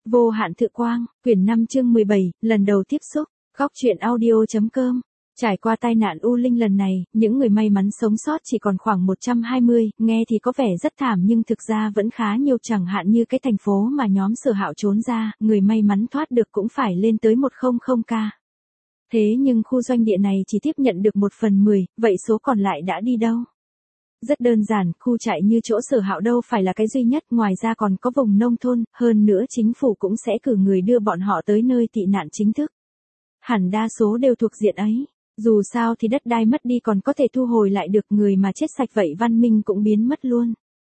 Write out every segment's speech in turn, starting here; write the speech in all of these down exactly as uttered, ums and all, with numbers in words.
Vô hạn thự quang, quyển năm chương mười bảy, lần đầu tiếp xúc, góc truyện audio.com. Trải qua tai nạn U Linh lần này, những người may mắn sống sót chỉ còn khoảng một trăm hai mươi, nghe thì có vẻ rất thảm nhưng thực ra vẫn khá nhiều, chẳng hạn như cái thành phố mà nhóm Sở Hạo trốn ra, người may mắn thoát được cũng phải lên tới một trăm ca. Thế nhưng khu doanh địa này chỉ tiếp nhận được một phần mười, vậy số còn lại đã đi đâu? Rất đơn giản, khu trại như chỗ Sở Hạo đâu phải là cái duy nhất, ngoài ra còn có vùng nông thôn, hơn nữa chính phủ cũng sẽ cử người đưa bọn họ tới nơi tị nạn chính thức. Hẳn đa số đều thuộc diện ấy. Dù sao thì đất đai mất đi còn có thể thu hồi lại được, người mà chết sạch vậy văn minh cũng biến mất luôn.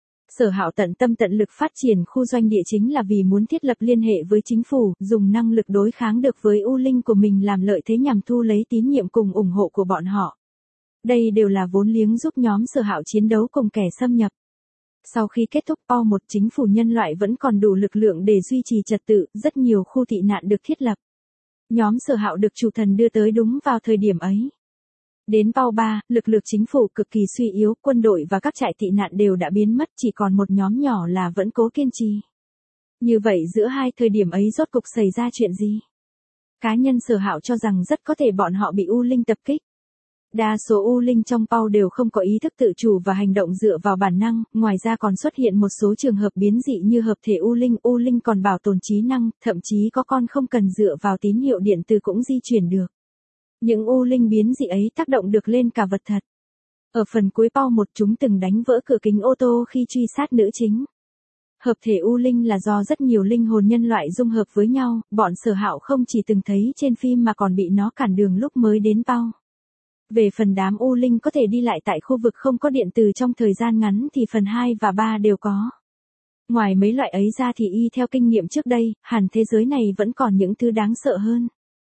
Sở Hạo tận tâm tận lực phát triển khu doanh địa chính là vì muốn thiết lập liên hệ với chính phủ, dùng năng lực đối kháng được với U Linh của mình làm lợi thế nhằm thu lấy tín nhiệm cùng ủng hộ của bọn họ. Đây đều là vốn liếng giúp nhóm Sở Hạo chiến đấu cùng kẻ xâm nhập. Sau khi kết thúc pê o một, chính phủ nhân loại vẫn còn đủ lực lượng để duy trì trật tự, rất nhiều khu tị nạn được thiết lập. Nhóm Sở Hạo được chủ thần đưa tới đúng vào thời điểm ấy. Đến pê o ba, lực lượng chính phủ cực kỳ suy yếu, quân đội và các trại tị nạn đều đã biến mất, chỉ còn một nhóm nhỏ là vẫn cố kiên trì. Như vậy giữa hai thời điểm ấy rốt cục xảy ra chuyện gì? Cá nhân Sở Hạo cho rằng rất có thể bọn họ bị U Linh tập kích. Đa số U Linh trong pê o đều không có ý thức tự chủ và hành động dựa vào bản năng, ngoài ra còn xuất hiện một số trường hợp biến dị như hợp thể U Linh, U Linh còn bảo tồn trí năng, thậm chí có con không cần dựa vào tín hiệu điện từ cũng di chuyển được. Những U Linh biến dị ấy tác động được lên cả vật thật. Ở phần cuối pê o một, chúng từng đánh vỡ cửa kính ô tô khi truy sát nữ chính. Hợp thể U Linh là do rất nhiều linh hồn nhân loại dung hợp với nhau, bọn Sở Hạo không chỉ từng thấy trên phim mà còn bị nó cản đường lúc mới đến pê o. Về phần đám U Linh có thể đi lại tại khu vực không có điện từ trong thời gian ngắn thì phần hai và ba đều có. Ngoài mấy loại ấy ra thì y theo kinh nghiệm trước đây, hẳn thế giới này vẫn còn những thứ đáng sợ hơn.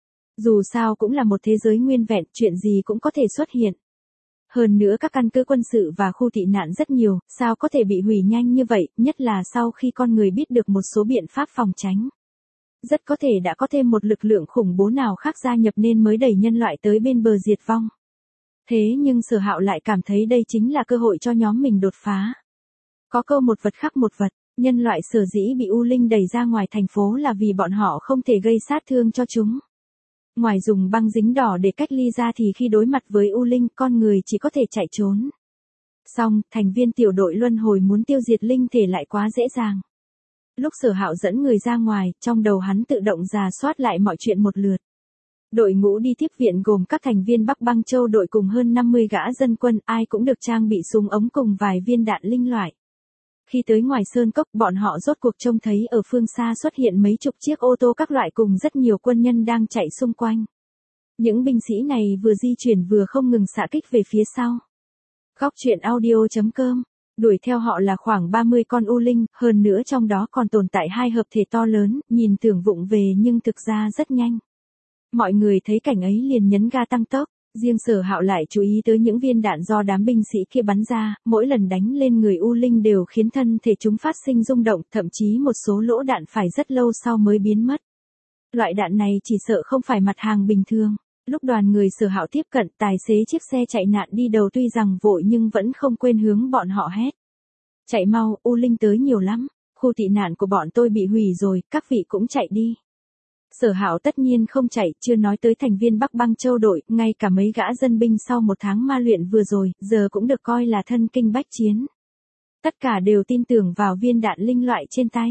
Dù sao cũng là một thế giới nguyên vẹn, chuyện gì cũng có thể xuất hiện. Hơn nữa các căn cứ quân sự và khu tị nạn rất nhiều, sao có thể bị hủy nhanh như vậy, nhất là sau khi con người biết được một số biện pháp phòng tránh. Rất có thể đã có thêm một lực lượng khủng bố nào khác gia nhập nên mới đẩy nhân loại tới bên bờ diệt vong. Thế nhưng Sở Hạo lại cảm thấy đây chính là cơ hội cho nhóm mình đột phá. Có câu một vật khắc một vật, nhân loại sở dĩ bị U Linh đẩy ra ngoài thành phố là vì bọn họ không thể gây sát thương cho chúng. Ngoài dùng băng dính đỏ để cách ly ra thì khi đối mặt với U Linh, con người chỉ có thể chạy trốn. Song, thành viên tiểu đội luân hồi muốn tiêu diệt linh thể lại quá dễ dàng. Lúc Sở Hạo dẫn người ra ngoài, trong đầu hắn tự động rà soát lại mọi chuyện một lượt. Đội ngũ đi tiếp viện gồm các thành viên Bắc Băng Châu đội cùng hơn năm mươi gã dân quân, ai cũng được trang bị súng ống cùng vài viên đạn linh loại. Khi tới ngoài sơn cốc, bọn họ rốt cuộc trông thấy ở phương xa xuất hiện mấy chục chiếc ô tô các loại cùng rất nhiều quân nhân đang chạy xung quanh. Những binh sĩ này vừa di chuyển vừa không ngừng xạ kích về phía sau. Góc truyện audio.com. Đuổi theo họ là khoảng ba mươi con U Linh, hơn nữa trong đó còn tồn tại hai hợp thể to lớn, nhìn tưởng vụng về nhưng thực ra rất nhanh. Mọi người thấy cảnh ấy liền nhấn ga tăng tốc, riêng Sở Hạo lại chú ý tới những viên đạn do đám binh sĩ kia bắn ra, mỗi lần đánh lên người U Linh đều khiến thân thể chúng phát sinh rung động, thậm chí một số lỗ đạn phải rất lâu sau mới biến mất. Loại đạn này chỉ sợ không phải mặt hàng bình thường. Lúc đoàn người Sở Hạo tiếp cận, tài xế chiếc xe chạy nạn đi đầu tuy rằng vội nhưng vẫn không quên hướng bọn họ hét. Chạy mau, U Linh tới nhiều lắm, khu tị nạn của bọn tôi bị hủy rồi, các vị cũng chạy đi. Sở Hạo tất nhiên không chạy, chưa nói tới thành viên Bắc Băng Châu đội, ngay cả mấy gã dân binh sau một tháng ma luyện vừa rồi, giờ cũng được coi là thân kinh bách chiến. Tất cả đều tin tưởng vào viên đạn linh loại trên tay.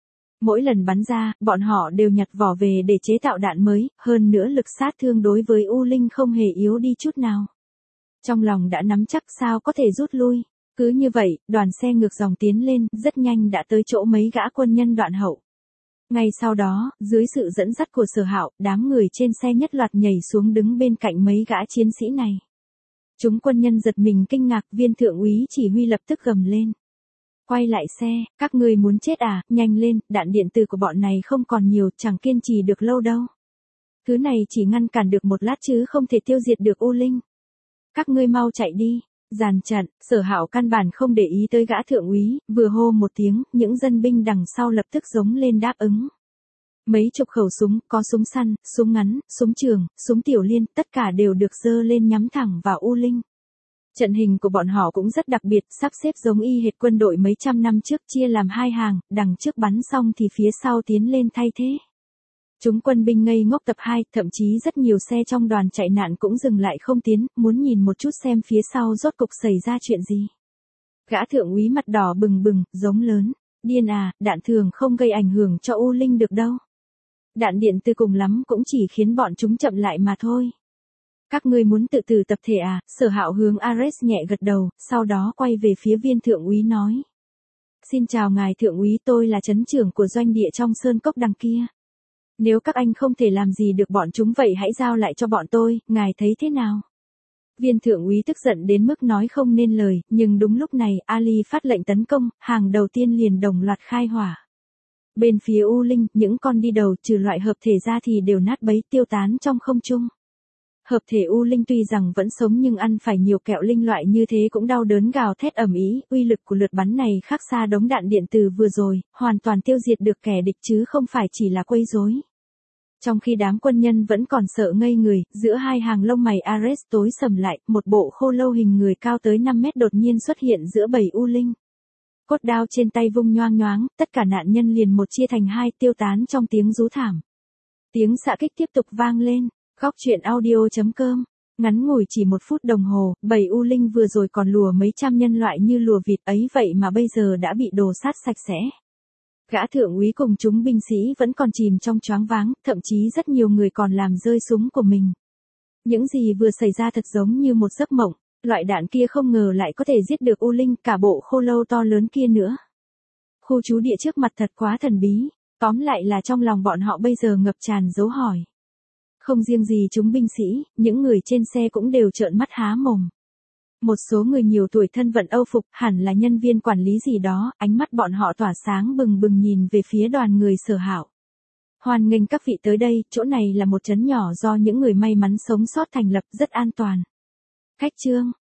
Mỗi lần bắn ra, bọn họ đều nhặt vỏ về để chế tạo đạn mới, hơn nữa lực sát thương đối với U Linh không hề yếu đi chút nào. Trong lòng đã nắm chắc sao có thể rút lui. Cứ như vậy, đoàn xe ngược dòng tiến lên, rất nhanh đã tới chỗ mấy gã quân nhân đoạn hậu. Ngay sau đó, dưới sự dẫn dắt của Sở Hạo, đám người trên xe nhất loạt nhảy xuống đứng bên cạnh mấy gã chiến sĩ này. Chúng quân nhân giật mình kinh ngạc, viên thượng úy chỉ huy lập tức gầm lên. Quay lại xe, các ngươi muốn chết à, nhanh lên, đạn điện tử của bọn này không còn nhiều, chẳng kiên trì được lâu đâu. Thứ này chỉ ngăn cản được một lát chứ không thể tiêu diệt được U Linh. Các ngươi mau chạy đi. Dàn trận, Sở Hạo căn bản không để ý tới gã thượng úy, vừa hô một tiếng, những dân binh đằng sau lập tức giống lên đáp ứng. Mấy chục khẩu súng, có súng săn, súng ngắn, súng trường, súng tiểu liên, tất cả đều được giơ lên nhắm thẳng vào U Linh. Trận hình của bọn họ cũng rất đặc biệt, sắp xếp giống y hệt quân đội mấy trăm năm trước, chia làm hai hàng, đằng trước bắn xong thì phía sau tiến lên thay thế. Chúng quân binh ngây ngốc tập hai, thậm chí rất nhiều xe trong đoàn chạy nạn cũng dừng lại không tiến, muốn nhìn một chút xem phía sau rốt cục xảy ra chuyện gì. Gã thượng úy mặt đỏ bừng bừng, giống lớn, điên à, đạn thường không gây ảnh hưởng cho U Linh được đâu. Đạn điện từ cùng lắm cũng chỉ khiến bọn chúng chậm lại mà thôi. Các ngươi muốn tự tử tập thể à? Sở Hạo hướng Ares nhẹ gật đầu, sau đó quay về phía viên thượng úy nói. Xin chào ngài thượng úy, tôi là trấn trưởng của doanh địa trong sơn cốc đằng kia. Nếu các anh không thể làm gì được bọn chúng vậy hãy giao lại cho bọn tôi, ngài thấy thế nào? Viên thượng úy tức giận đến mức nói không nên lời, nhưng đúng lúc này Ali phát lệnh tấn công, hàng đầu tiên liền đồng loạt khai hỏa. Bên phía U Linh, những con đi đầu trừ loại hợp thể ra thì đều nát bấy tiêu tán trong không trung. Hợp thể U Linh tuy rằng vẫn sống nhưng ăn phải nhiều kẹo linh loại như thế cũng đau đớn gào thét ầm ĩ, uy lực của lượt bắn này khác xa đống đạn điện từ vừa rồi, hoàn toàn tiêu diệt được kẻ địch chứ không phải chỉ là quấy rối. Trong khi đám quân nhân vẫn còn sợ ngây người, giữa hai hàng lông mày Ares tối sầm lại, một bộ khô lâu hình người cao tới năm mét đột nhiên xuất hiện giữa bầy U Linh. Cốt đao trên tay vung nhoang nhoáng, tất cả nạn nhân liền một chia thành hai tiêu tán trong tiếng rú thảm. Tiếng xạ kích tiếp tục vang lên. Góc truyện audio chấm com, ngắn ngủi chỉ một phút đồng hồ, bầy U Linh vừa rồi còn lùa mấy trăm nhân loại như lùa vịt ấy vậy mà bây giờ đã bị đồ sát sạch sẽ. Gã thượng úy cùng chúng binh sĩ vẫn còn chìm trong choáng váng, thậm chí rất nhiều người còn làm rơi súng của mình. Những gì vừa xảy ra thật giống như một giấc mộng, loại đạn kia không ngờ lại có thể giết được U Linh, cả bộ khô lâu to lớn kia nữa. Khu trú địa trước mặt thật quá thần bí, tóm lại là trong lòng bọn họ bây giờ ngập tràn dấu hỏi. Không riêng gì chúng binh sĩ, những người trên xe cũng đều trợn mắt há mồm. Một số người nhiều tuổi thân vận Âu phục, hẳn là nhân viên quản lý gì đó, ánh mắt bọn họ tỏa sáng bừng bừng nhìn về phía đoàn người Sở Hạo. Hoan nghênh các vị tới đây, chỗ này là một trấn nhỏ do những người may mắn sống sót thành lập, rất an toàn. Khách trương,